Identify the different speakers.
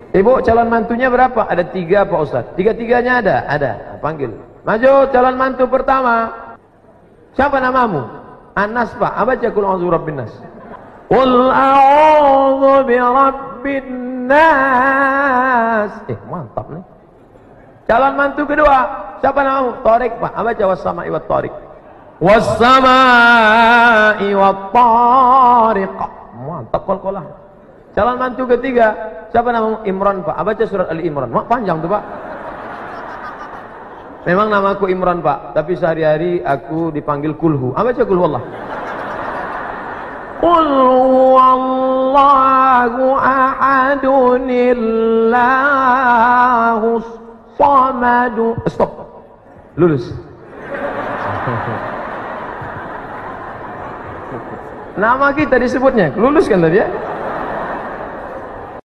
Speaker 1: Ibu, calon mantunya berapa? Ada 3 Pak Ustaz. 3-3-nya ada? Ada. Panggil. Maju calon mantu pertama. Siapa namamu? Anas Pak. Baca Qul a'udzu birabbin nas. Qul a'udzu birabbin nas. Mantap nih. Calon mantu kedua. Siapa namamu? Tariq Pak. Baca was-sama'i wat tariq. Was-sama'i wat tariq. Mantap qalqalah. Calon mantu ketiga. Siapa namamu? Imran Pak. Baca surat Ali Imran. Panjang tuh Pak. Memang namaku Imran Pak, tapi sehari-hari aku dipanggil Kulhu. Baca Kulhu Allah. Qul huwallahu ahadunillahus samadu. Stop. Lulus. Nama kita disebutnya. Lulus kan tadi ya?